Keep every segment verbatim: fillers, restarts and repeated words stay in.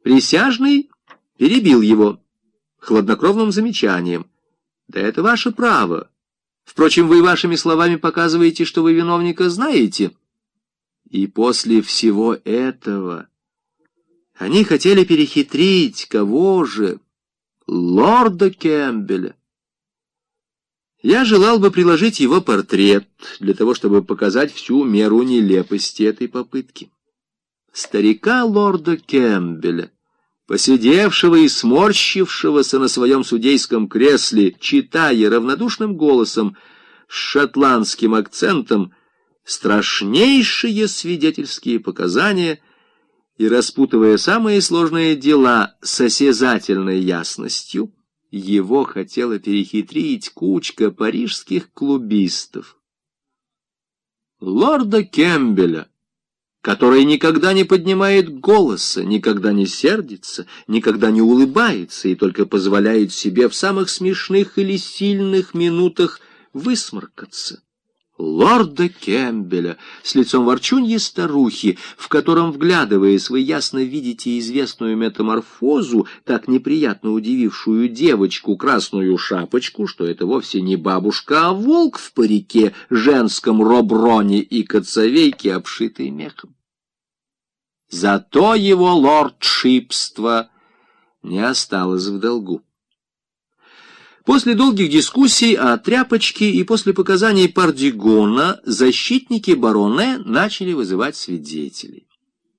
Присяжный перебил его хладнокровным замечанием. Да это ваше право. Впрочем, вы вашими словами показываете, что вы виновника знаете. И после всего этого они хотели перехитрить кого же? Лорда Кэмпбеля. Я желал бы приложить его портрет для того, чтобы показать всю меру нелепости этой попытки. Старика лорда Кэмпбеля, посидевшего и сморщившегося на своем судейском кресле, читая равнодушным голосом с шотландским акцентом страшнейшие свидетельские показания и распутывая самые сложные дела с осязательной ясностью, его хотела перехитрить кучка парижских клубистов. Лорда Кэмпбеля, который никогда не поднимает голоса, никогда не сердится, никогда не улыбается и только позволяет себе в самых смешных или сильных минутах высморкаться. Лорда Кэмпбеля с лицом ворчуньей старухи, в котором, вглядываясь, вы ясно видите известную метаморфозу, так неприятно удивившую девочку красную шапочку, что это вовсе не бабушка, а волк в парике, женском роброне и коцовейке, обшитой мехом. Зато его лордшипство не осталось в долгу. После долгих дискуссий о тряпочке и после показаний Пардигона защитники бароне начали вызывать свидетелей.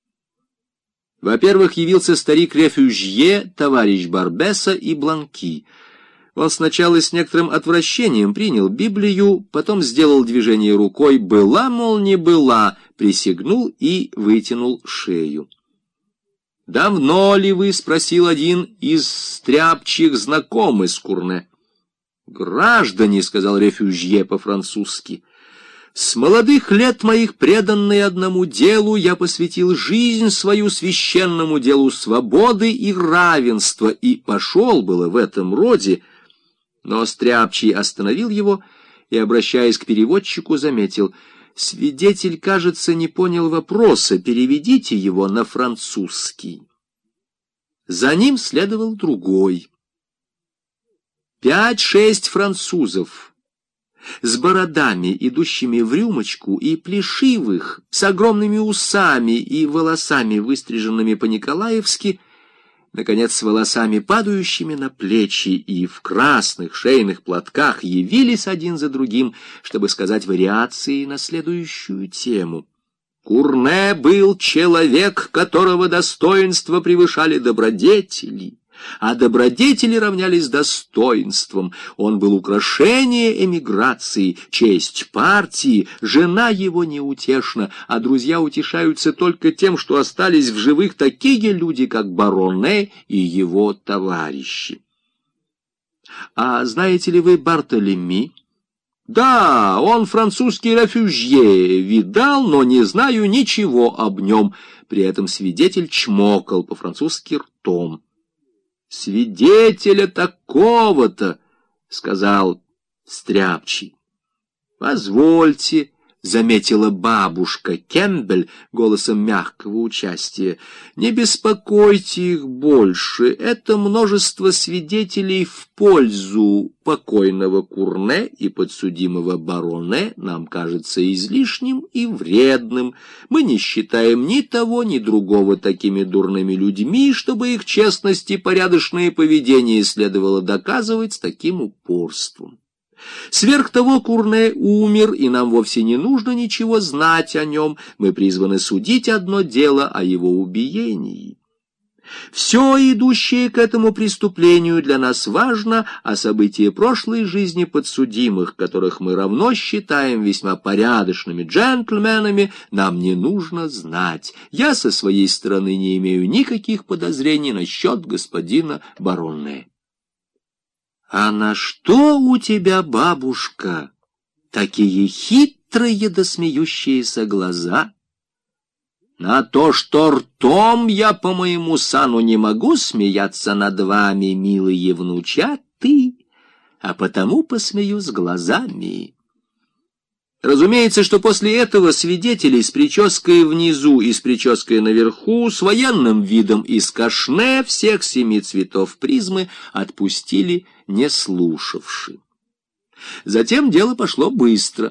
Во-первых, явился старик Рефюжье, товарищ Барбеса и Бланки. Он сначала с некоторым отвращением принял Библию, потом сделал движение рукой «была, мол, не была», присягнул и вытянул шею. «Давно ли вы, — спросил один из стряпчих, — знакомы с Курне?» «Граждане, — сказал Рефюжье по-французски, — с молодых лет моих, преданный одному делу, я посвятил жизнь свою священному делу свободы и равенства, и пошел было в этом роде». Но стряпчий остановил его и, обращаясь к переводчику, заметил: «Свидетель, кажется, не понял вопроса, переведите его на французский». За ним следовал другой. Пять-шесть французов с бородами, идущими в рюмочку, и плешивых, с огромными усами и волосами, выстриженными по-николаевски, наконец, с волосами, падающими на плечи, и в красных шейных платках явились один за другим, чтобы сказать вариации на следующую тему. Курне был человек, которого достоинства превышали добродетели, а добродетели равнялись достоинствам. Он был украшение эмиграции, честь партии, жена его неутешна, а друзья утешаются только тем, что остались в живых такие люди, как бароне и его товарищи. А знаете ли вы Бартолеми? Да, он французский рефюжье, видал, но не знаю ничего об нем. При этом свидетель чмокал по-французски ртом. «Свидетеля такого-то», — сказал стряпчий. «Позвольте», — заметила бабушка Кэмпбель голосом мягкого участия, — «не беспокойте их больше. Это множество свидетелей в пользу покойного Курне и подсудимого бароне нам кажется излишним и вредным. Мы не считаем ни того, ни другого такими дурными людьми, чтобы их честность и порядочное поведение следовало доказывать с таким упорством. Сверх того, Курне умер, и нам вовсе не нужно ничего знать о нем. Мы призваны судить одно дело о его убиении. Все, идущее к этому преступлению, для нас важно, а события прошлой жизни подсудимых, которых мы равно считаем весьма порядочными джентльменами, нам не нужно знать. Я со своей стороны не имею никаких подозрений насчет господина бароне». «А на что у тебя, бабушка, такие хитрые да смеющиеся глаза?» «На то, что ртом я по моему сану не могу смеяться над вами, милые внучаты, а потому посмеюсь глазами». Разумеется, что после этого свидетелей с прической внизу и с прической наверху, с военным видом и с кашне всех семи цветов призмы отпустили, не слушавши. Затем дело пошло быстро.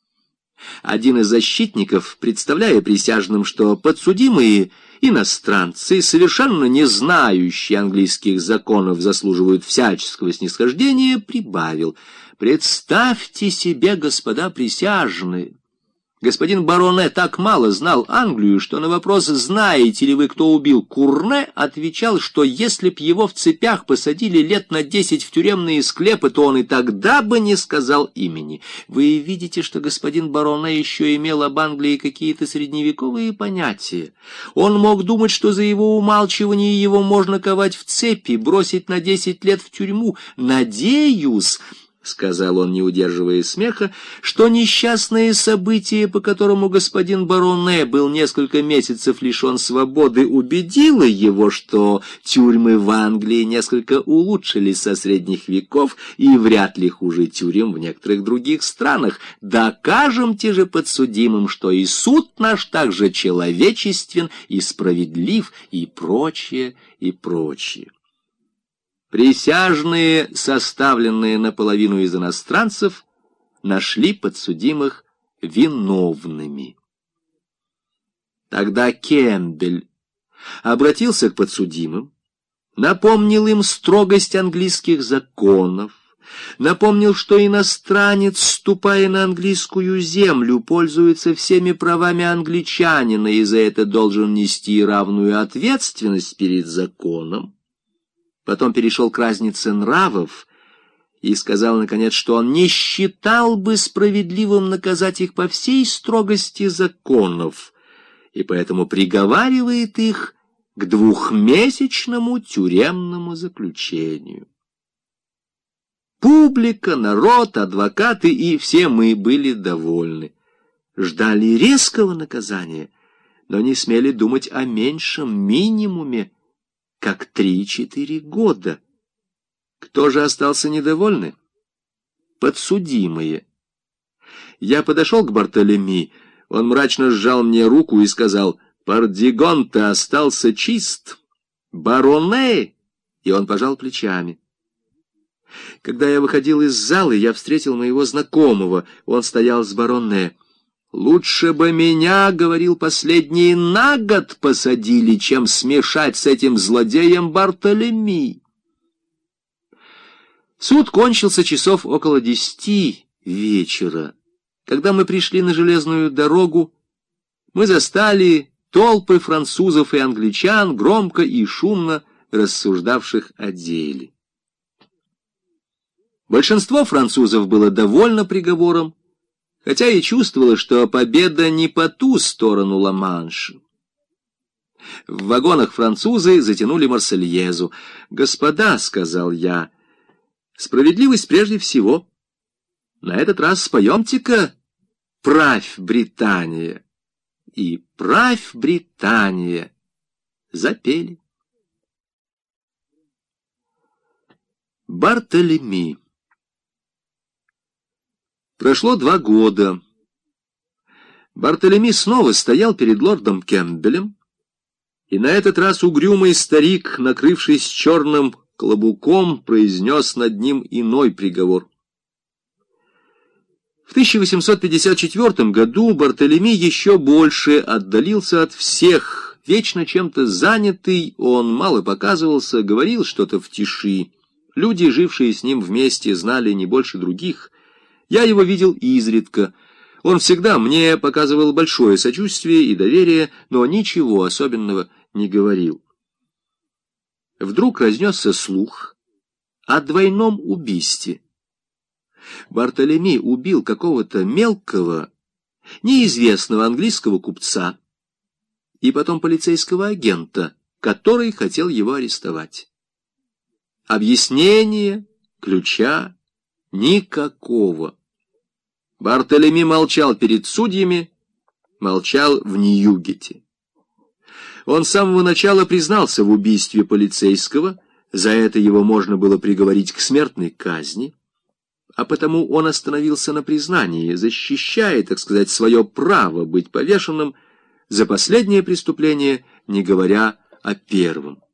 Один из защитников, представляя присяжным, что подсудимые иностранцы, совершенно не знающие английских законов, заслуживают всяческого снисхождения, прибавил: «Представьте себе, господа присяжные, господин Бароне так мало знал Англию, что на вопрос «Знаете ли вы, кто убил Курне?» отвечал, что если б его в цепях посадили лет на десять в тюремные склепы, то он и тогда бы не сказал имени. Вы видите, что господин Бароне еще имел об Англии какие-то средневековые понятия. Он мог думать, что за его умалчивание его можно ковать в цепи, бросить на десять лет в тюрьму. Надеюсь, — сказал он, не удерживая смеха, — что несчастное событие, по которому господин Бароне был несколько месяцев лишен свободы, убедило его, что тюрьмы в Англии несколько улучшились со средних веков и вряд ли хуже тюрем в некоторых других странах. Докажемте же подсудимым, что и суд наш также человечествен и справедлив, и прочее, и прочее. Присяжные, составленные наполовину из иностранцев, нашли подсудимых виновными. Тогда Кембель обратился к подсудимым, напомнил им строгость английских законов, напомнил, что иностранец, ступая на английскую землю, пользуется всеми правами англичанина и за это должен нести равную ответственность перед законом. Потом перешел к разнице нравов и сказал, наконец, что он не считал бы справедливым наказать их по всей строгости законов, и поэтому приговаривает их к двухмесячному тюремному заключению. Публика, народ, адвокаты и все мы были довольны. Ждали резкого наказания, но не смели думать о меньшем минимуме, как три-четыре года. Кто же остался недовольны? Подсудимые. Я подошел к Бартолеми, он мрачно сжал мне руку и сказал: «Пардигон-то остался чист, Бароне!» И он пожал плечами. Когда я выходил из зала, я встретил моего знакомого, он стоял с Бароне. «Лучше бы меня, — говорил последний, — на год посадили, чем смешать с этим злодеем Бартолеми». Суд кончился часов около десяти вечера. Когда мы пришли на железную дорогу, мы застали толпы французов и англичан, громко и шумно рассуждавших о деле. Большинство французов было довольно приговором, хотя и чувствовала, что победа не по ту сторону Ла-Манша. В вагонах французы затянули Марсельезу. «Господа, — сказал я, — справедливость прежде всего. На этот раз споемте-ка «Правь, Британия». И «Правь, Британия» запели. Бартолеми. Прошло два года. Бартолеми снова стоял перед лордом Кембелем, и на этот раз угрюмый старик, накрывшись черным клобуком, произнес над ним иной приговор. В тысяча восемьсот пятьдесят четвёртом году Бартолеми еще больше отдалился от всех. Вечно чем-то занятый, он мало показывался, говорил что-то в тиши. Люди, жившие с ним вместе, знали не больше других. Я его видел изредка. Он всегда мне показывал большое сочувствие и доверие, но ничего особенного не говорил. Вдруг разнесся слух о двойном убийстве. Бартолеми убил какого-то мелкого, неизвестного английского купца и потом полицейского агента, который хотел его арестовать. Объяснения, ключа никакого. Бартолеми молчал перед судьями, молчал в Ньюгете. Он с самого начала признался в убийстве полицейского, за это его можно было приговорить к смертной казни, а потому он остановился на признании, защищая, так сказать, свое право быть повешенным за последнее преступление, не говоря о первом.